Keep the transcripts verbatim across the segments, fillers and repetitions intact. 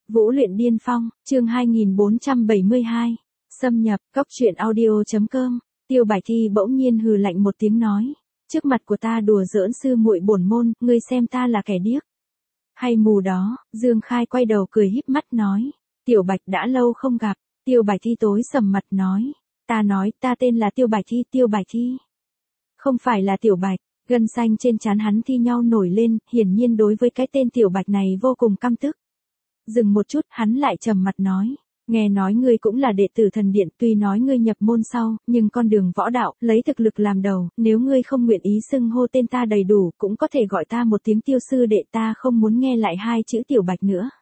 Vũ luyện điên phong, chương hai nghìn bốn trăm bảy mươi hai. Xâm nhập, cốc truyện audio.com. Tiêu Bạch Thi bỗng nhiên hừ lạnh một tiếng nói. Trước mặt của ta đùa giỡn sư muội bổn môn, ngươi xem ta là kẻ điếc hay mù đó. Dương Khai quay đầu cười híp mắt nói. Tiểu Bạch đã lâu không gặp. Tiêu Bạch Thi tối sầm mặt nói. Ta nói, ta tên là Tiêu Bạch Thi, Tiêu Bạch Thi. Không phải là Tiểu Bạch. Gân xanh trên trán hắn thi nhau nổi lên, hiển nhiên đối với cái tên Tiểu Bạch này vô cùng căm tức. Dừng một chút, hắn lại trầm mặt nói. Nghe nói ngươi cũng là đệ tử thần điện, tuy nói ngươi nhập môn sau, nhưng con đường võ đạo, lấy thực lực làm đầu, nếu ngươi không nguyện ý xưng hô tên ta đầy đủ, cũng có thể gọi ta một tiếng Tiêu sư đệ, ta không muốn nghe lại hai chữ Tiểu Bạch nữa.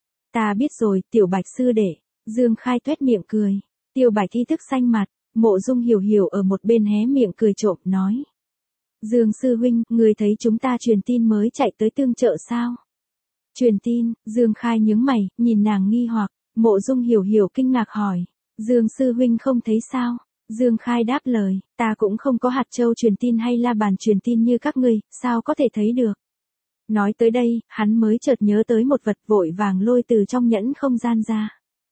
Ta biết rồi, Tiểu Bạch sư đệ. Dương Khai tuét miệng cười. Tiêu Bạch Thi tức xanh mặt, Mộ Dung Hiểu Hiểu ở một bên hé miệng cười trộm nói. Dương sư huynh, ngươi thấy chúng ta truyền tin mới chạy tới tương trợ sao? Truyền tin, Dương Khai nhướng mày, nhìn nàng nghi hoặc. Mộ Dung Hiểu Hiểu kinh ngạc hỏi. Dương sư huynh không thấy sao? Dương Khai đáp lời, ta cũng không có hạt châu truyền tin hay la bàn truyền tin như các ngươi, sao có thể thấy được? Nói tới đây, hắn mới chợt nhớ tới một vật, vội vàng lôi từ trong nhẫn không gian ra.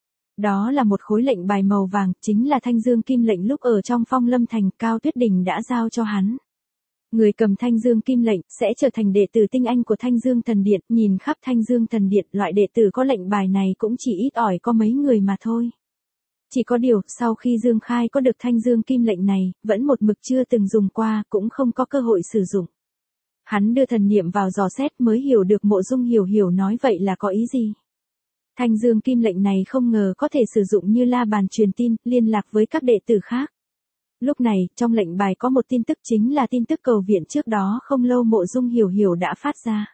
Đó là một khối lệnh bài màu vàng, chính là Thanh Dương Kim lệnh lúc ở trong Phong Lâm Thành, Cao Tuyết Đình đã giao cho hắn. Người cầm Thanh Dương Kim lệnh sẽ trở thành đệ tử tinh anh của Thanh Dương Thần Điện, nhìn khắp Thanh Dương Thần Điện, loại đệ tử có lệnh bài này cũng chỉ ít ỏi có mấy người mà thôi. Chỉ có điều, sau khi Dương Khai có được Thanh Dương Kim lệnh này, vẫn một mực chưa từng dùng qua, cũng không có cơ hội sử dụng. Hắn đưa thần niệm vào dò xét mới hiểu được Mộ Dung Hiểu Hiểu nói vậy là có ý gì. Thanh Dương Kim lệnh này không ngờ có thể sử dụng như la bàn truyền tin, liên lạc với các đệ tử khác. Lúc này, trong lệnh bài có một tin tức, chính là tin tức cầu viện trước đó không lâu Mộ Dung Hiểu Hiểu đã phát ra.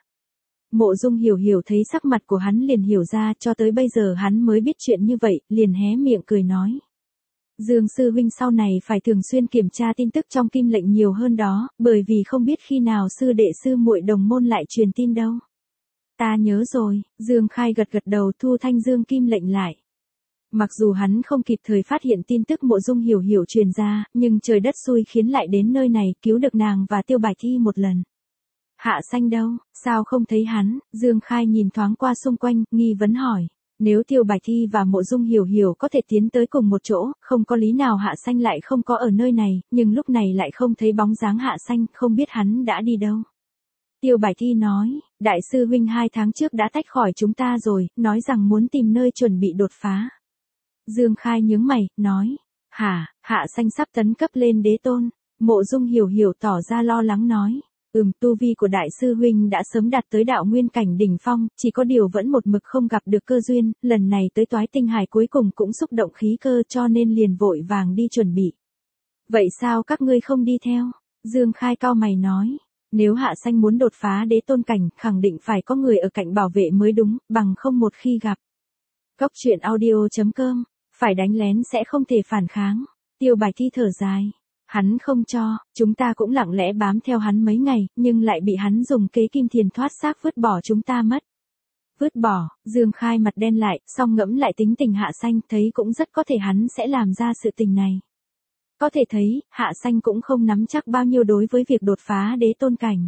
Mộ Dung Hiểu Hiểu thấy sắc mặt của hắn liền hiểu ra, cho tới bây giờ hắn mới biết chuyện như vậy, liền hé miệng cười nói. Dương sư huynh sau này phải thường xuyên kiểm tra tin tức trong kim lệnh nhiều hơn đó, bởi vì không biết khi nào sư đệ sư muội đồng môn lại truyền tin đâu. Ta nhớ rồi, Dương Khai gật gật đầu thu Thanh Dương Kim lệnh lại. Mặc dù hắn không kịp thời phát hiện tin tức Mộ Dung Hiểu Hiểu truyền ra, nhưng trời đất xui khiến lại đến nơi này, cứu được nàng và Tiêu Bạch Thi một lần. Hạ Xanh đâu, sao không thấy hắn? Dương Khai nhìn thoáng qua xung quanh, nghi vấn hỏi. Nếu Tiêu Bạch Thi và Mộ Dung Hiểu Hiểu có thể tiến tới cùng một chỗ, không có lý nào Hạ Xanh lại không có ở nơi này, nhưng lúc này lại không thấy bóng dáng Hạ Xanh, không biết hắn đã đi đâu. Tiêu Bạch Thi nói, đại sư huynh hai tháng trước đã tách khỏi chúng ta rồi, nói rằng muốn tìm nơi chuẩn bị đột phá. Dương Khai nhướng mày, nói, hả, Hạ Xanh sắp tấn cấp lên đế tôn. Mộ Dung Hiểu Hiểu tỏ ra lo lắng nói, ừm, tu vi của đại sư huynh đã sớm đạt tới đạo nguyên cảnh đỉnh phong, chỉ có điều vẫn một mực không gặp được cơ duyên, lần này tới Toái Tinh Hải cuối cùng cũng xúc động khí cơ cho nên liền vội vàng đi chuẩn bị. Vậy sao các ngươi không đi theo? Dương Khai cau mày nói. Nếu Hạ Xanh muốn đột phá đế tôn cảnh, khẳng định phải có người ở cạnh bảo vệ mới đúng, bằng không một khi gặp. Cốc truyện audio.com, phải đánh lén sẽ không thể phản kháng. Tiêu Bạch Thi thở dài. Hắn không cho, chúng ta cũng lặng lẽ bám theo hắn mấy ngày, nhưng lại bị hắn dùng kế kim thiền thoát xác vứt bỏ chúng ta mất. Vứt bỏ, Dương Khai mặt đen lại, song ngẫm lại tính tình Hạ Xanh, thấy cũng rất có thể hắn sẽ làm ra sự tình này. Có thể thấy, Hạ Xanh cũng không nắm chắc bao nhiêu đối với việc đột phá đế tôn cảnh.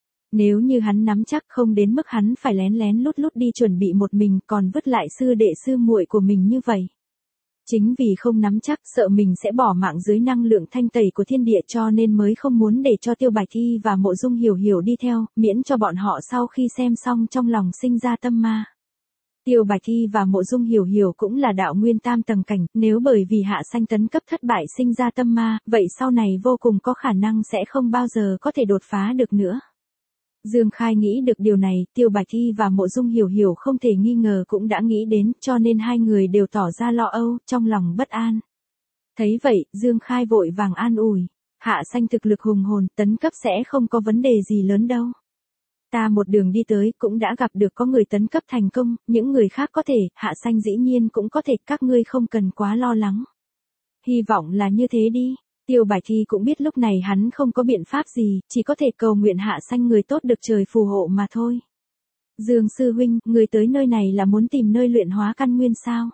Nếu như hắn nắm chắc không đến mức hắn phải lén lén lút lút đi chuẩn bị một mình còn vứt lại sư đệ sư muội của mình như vậy. Chính vì không nắm chắc sợ mình sẽ bỏ mạng dưới năng lượng thanh tẩy của thiên địa cho nên mới không muốn để cho Tiêu Bạch Thi và Mộ Dung Hiểu Hiểu đi theo, miễn cho bọn họ sau khi xem xong trong lòng sinh ra tâm ma. Tiêu Bạch Thi và Mộ Dung Hiểu Hiểu cũng là đạo nguyên tam tầng cảnh, nếu bởi vì Hạ Xanh tấn cấp thất bại sinh ra tâm ma, vậy sau này vô cùng có khả năng sẽ không bao giờ có thể đột phá được nữa. Dương Khai nghĩ được điều này, Tiêu Bạch Thi và Mộ Dung Hiểu Hiểu không thể nghi ngờ cũng đã nghĩ đến, cho nên hai người đều tỏ ra lo âu, trong lòng bất an. Thấy vậy, Dương Khai vội vàng an ủi, Hạ Xanh thực lực hùng hồn, tấn cấp sẽ không có vấn đề gì lớn đâu. Ta một đường đi tới cũng đã gặp được có người tấn cấp thành công, những người khác có thể, Hạ Xanh dĩ nhiên cũng có thể, các ngươi không cần quá lo lắng. Hy vọng là như thế đi. Tiêu Bạch Thi cũng biết lúc này hắn không có biện pháp gì, chỉ có thể cầu nguyện Hạ Xanh người tốt được trời phù hộ mà thôi. Dương sư huynh, người tới nơi này là muốn tìm nơi luyện hóa căn nguyên sao?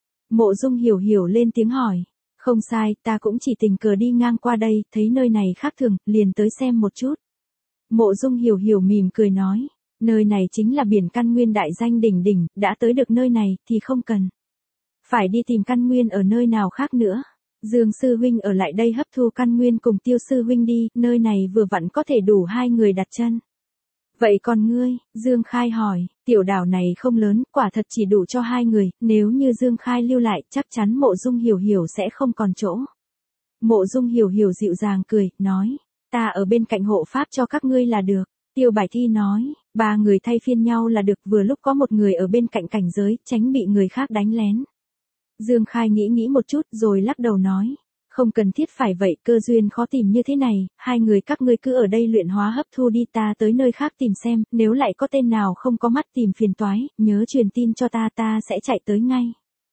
Mộ Dung Hiểu Hiểu lên tiếng hỏi. Không sai, ta cũng chỉ tình cờ đi ngang qua đây, thấy nơi này khác thường, liền tới xem một chút. Mộ Dung Hiểu Hiểu mỉm cười nói. Nơi này chính là biển căn nguyên đại danh đỉnh đỉnh, đã tới được nơi này thì không cần phải đi tìm căn nguyên ở nơi nào khác nữa. Dương sư huynh ở lại đây hấp thu căn nguyên cùng Tiêu sư huynh đi, nơi này vừa vặn có thể đủ hai người đặt chân. Vậy còn ngươi? Dương Khai hỏi, tiểu đảo này không lớn, quả thật chỉ đủ cho hai người, nếu như Dương Khai lưu lại, chắc chắn Mộ Dung Hiểu Hiểu sẽ không còn chỗ. Mộ Dung Hiểu Hiểu dịu dàng cười, nói, ta ở bên cạnh hộ pháp cho các ngươi là được. Tiêu Bạch Thi nói, ba người thay phiên nhau là được, vừa lúc có một người ở bên cạnh cảnh giới, tránh bị người khác đánh lén. Dương Khai nghĩ nghĩ một chút rồi lắc đầu nói, không cần thiết phải vậy, cơ duyên khó tìm như thế này, hai người các ngươi cứ ở đây luyện hóa hấp thu đi, ta tới nơi khác tìm xem, nếu lại có tên nào không có mắt tìm phiền toái, nhớ truyền tin cho ta, ta sẽ chạy tới ngay.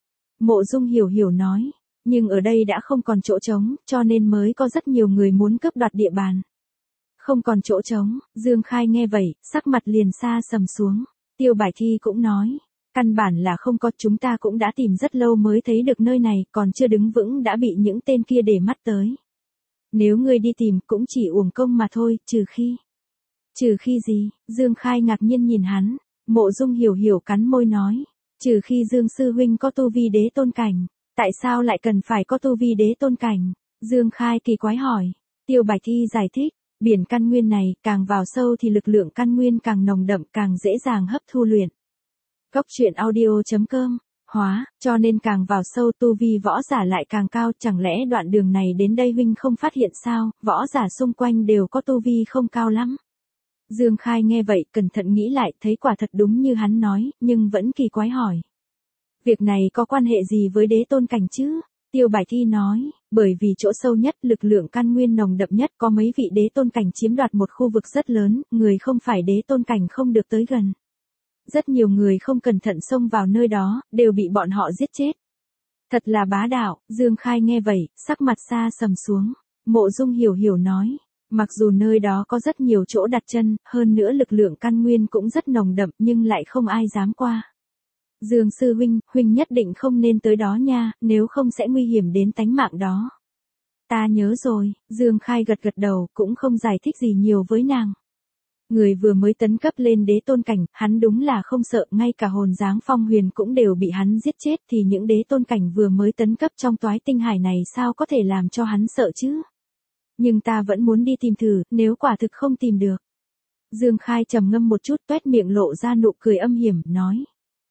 Mộ Dung Hiểu Hiểu nói, nhưng ở đây đã không còn chỗ trống, cho nên mới có rất nhiều người muốn cướp đoạt địa bàn. Không còn chỗ trống, Dương Khai nghe vậy, sắc mặt liền xa sầm xuống. Tiêu Bạch Thi cũng nói, căn bản là không có, chúng ta cũng đã tìm rất lâu mới thấy được nơi này, còn chưa đứng vững đã bị những tên kia để mắt tới. Nếu ngươi đi tìm cũng chỉ uổng công mà thôi, trừ khi... Trừ khi gì? Dương Khai ngạc nhiên nhìn hắn. Mộ Dung Hiểu Hiểu cắn môi nói, trừ khi Dương sư huynh có tu vi đế tôn cảnh. Tại sao lại cần phải có tu vi đế tôn cảnh? Dương Khai kỳ quái hỏi. Tiêu Bạch Thi giải thích, biển căn nguyên này, càng vào sâu thì lực lượng căn nguyên càng nồng đậm, càng dễ dàng hấp thu luyện. Cốc truyện audio chấm com, hóa, cho nên càng vào sâu tu vi võ giả lại càng cao, chẳng lẽ đoạn đường này đến đây huynh không phát hiện sao, võ giả xung quanh đều có tu vi không cao lắm. Dương Khai nghe vậy, cẩn thận nghĩ lại, thấy quả thật đúng như hắn nói, nhưng vẫn kỳ quái hỏi. Việc này có quan hệ gì với đế tôn cảnh chứ? Tiêu Bạch Thi nói, bởi vì chỗ sâu nhất, lực lượng căn nguyên nồng đậm nhất, có mấy vị đế tôn cảnh chiếm đoạt một khu vực rất lớn, người không phải đế tôn cảnh không được tới gần. Rất nhiều người không cẩn thận xông vào nơi đó, đều bị bọn họ giết chết. Thật là bá đạo. Dương Khai nghe vậy, sắc mặt xa sầm xuống. Mộ Dung Hiểu Hiểu nói, mặc dù nơi đó có rất nhiều chỗ đặt chân, hơn nữa lực lượng căn nguyên cũng rất nồng đậm, nhưng lại không ai dám qua. Dương sư huynh, huynh nhất định không nên tới đó nha, nếu không sẽ nguy hiểm đến tánh mạng đó. Ta nhớ rồi. Dương Khai gật gật đầu, cũng không giải thích gì nhiều với nàng. Người vừa mới tấn cấp lên đế tôn cảnh, hắn đúng là không sợ, ngay cả hồn dáng phong huyền cũng đều bị hắn giết chết, thì những đế tôn cảnh vừa mới tấn cấp trong toái tinh hải này sao có thể làm cho hắn sợ chứ? Nhưng ta vẫn muốn đi tìm thử, nếu quả thực không tìm được. Dương Khai trầm ngâm một chút, toét miệng lộ ra nụ cười âm hiểm, nói.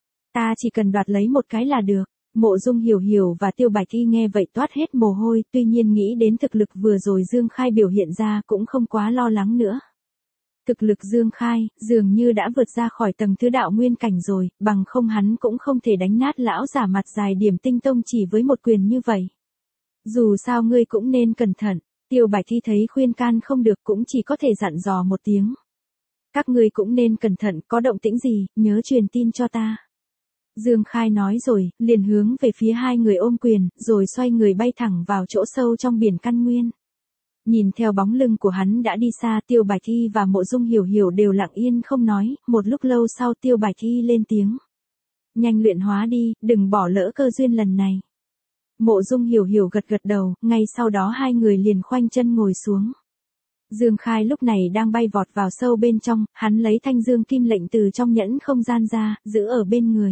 Ta chỉ cần đoạt lấy một cái là được. Mộ Dung Hiểu Hiểu và Tiêu Bạch Thi nghe vậy toát hết mồ hôi, tuy nhiên nghĩ đến thực lực vừa rồi Dương Khai biểu hiện ra cũng không quá lo lắng nữa. Thực lực Dương Khai, dường như đã vượt ra khỏi tầng thứ đạo nguyên cảnh rồi, bằng không hắn cũng không thể đánh nát lão giả mặt dài Điểm Tinh Tông chỉ với một quyền như vậy. Dù sao ngươi cũng nên cẩn thận. Tiêu Bạch Thi thấy khuyên can không được cũng chỉ có thể dặn dò một tiếng. Các ngươi cũng nên cẩn thận, có động tĩnh gì, nhớ truyền tin cho ta. Dương Khai nói rồi, liền hướng về phía hai người ôm quyền, rồi xoay người bay thẳng vào chỗ sâu trong biển căn nguyên. Nhìn theo bóng lưng của hắn đã đi xa, Tiêu Bạch Thi và Mộ Dung Hiểu Hiểu đều lặng yên không nói, một lúc lâu sau Tiêu Bạch Thi lên tiếng. Nhanh luyện hóa đi, đừng bỏ lỡ cơ duyên lần này. Mộ Dung Hiểu Hiểu gật gật đầu, ngay sau đó hai người liền khoanh chân ngồi xuống. Dương Khai lúc này đang bay vọt vào sâu bên trong, hắn lấy thanh dương kim lệnh từ trong nhẫn không gian ra, giữ ở bên người.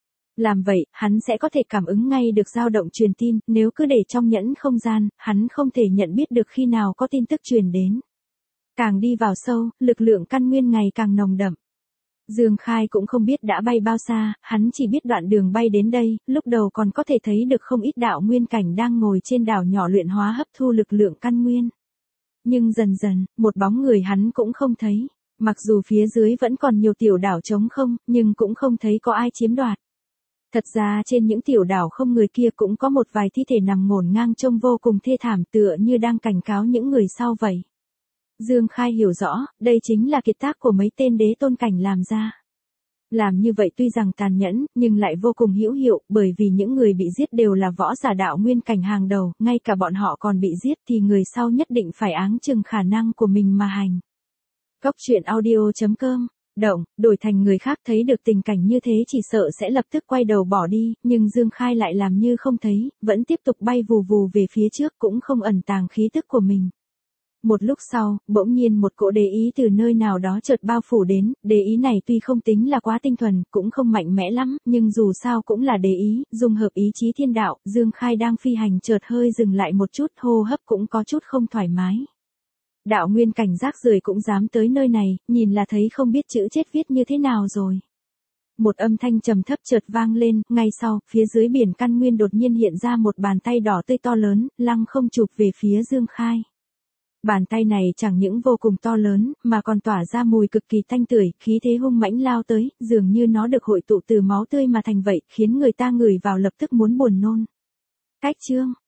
Làm vậy, hắn sẽ có thể cảm ứng ngay được dao động truyền tin, nếu cứ để trong nhẫn không gian, hắn không thể nhận biết được khi nào có tin tức truyền đến. Càng đi vào sâu, lực lượng căn nguyên ngày càng nồng đậm. Dương Khai cũng không biết đã bay bao xa, hắn chỉ biết đoạn đường bay đến đây, lúc đầu còn có thể thấy được không ít đạo nguyên cảnh đang ngồi trên đảo nhỏ luyện hóa hấp thu lực lượng căn nguyên. Nhưng dần dần, một bóng người hắn cũng không thấy. Mặc dù phía dưới vẫn còn nhiều tiểu đảo trống không, nhưng cũng không thấy có ai chiếm đoạt. Thật ra trên những tiểu đảo không người kia cũng có một vài thi thể nằm ngổn ngang trông vô cùng thê thảm, tựa như đang cảnh cáo những người sau vậy. Dương Khai hiểu rõ, đây chính là kiệt tác của mấy tên đế tôn cảnh làm ra. Làm như vậy tuy rằng tàn nhẫn, nhưng lại vô cùng hữu hiệu, bởi vì những người bị giết đều là võ giả đạo nguyên cảnh hàng đầu, ngay cả bọn họ còn bị giết thì người sau nhất định phải áng chừng khả năng của mình mà hành. Cốc truyện audio chấm com, động, đổi thành người khác thấy được tình cảnh như thế chỉ sợ sẽ lập tức quay đầu bỏ đi, nhưng Dương Khai lại làm như không thấy, vẫn tiếp tục bay vù vù về phía trước cũng không ẩn tàng khí tức của mình. Một lúc sau, bỗng nhiên một cỗ đế ý từ nơi nào đó chợt bao phủ đến, đế ý này tuy không tính là quá tinh thuần, cũng không mạnh mẽ lắm, nhưng dù sao cũng là đế ý, dung hợp ý chí thiên đạo, Dương Khai đang phi hành chợt hơi dừng lại một chút, hô hấp cũng có chút không thoải mái. Đạo nguyên cảnh rác rưởi cũng dám tới nơi này, nhìn là thấy không biết chữ chết viết như thế nào rồi. Một âm thanh trầm thấp chợt vang lên, ngay sau, phía dưới biển căn nguyên đột nhiên hiện ra một bàn tay đỏ tươi to lớn, lăng không chụp về phía Dương Khai. Bàn tay này chẳng những vô cùng to lớn, mà còn tỏa ra mùi cực kỳ thanh tưởi, khí thế hung mãnh lao tới, dường như nó được hội tụ từ máu tươi mà thành vậy, khiến người ta ngửi vào lập tức muốn buồn nôn. Cách chương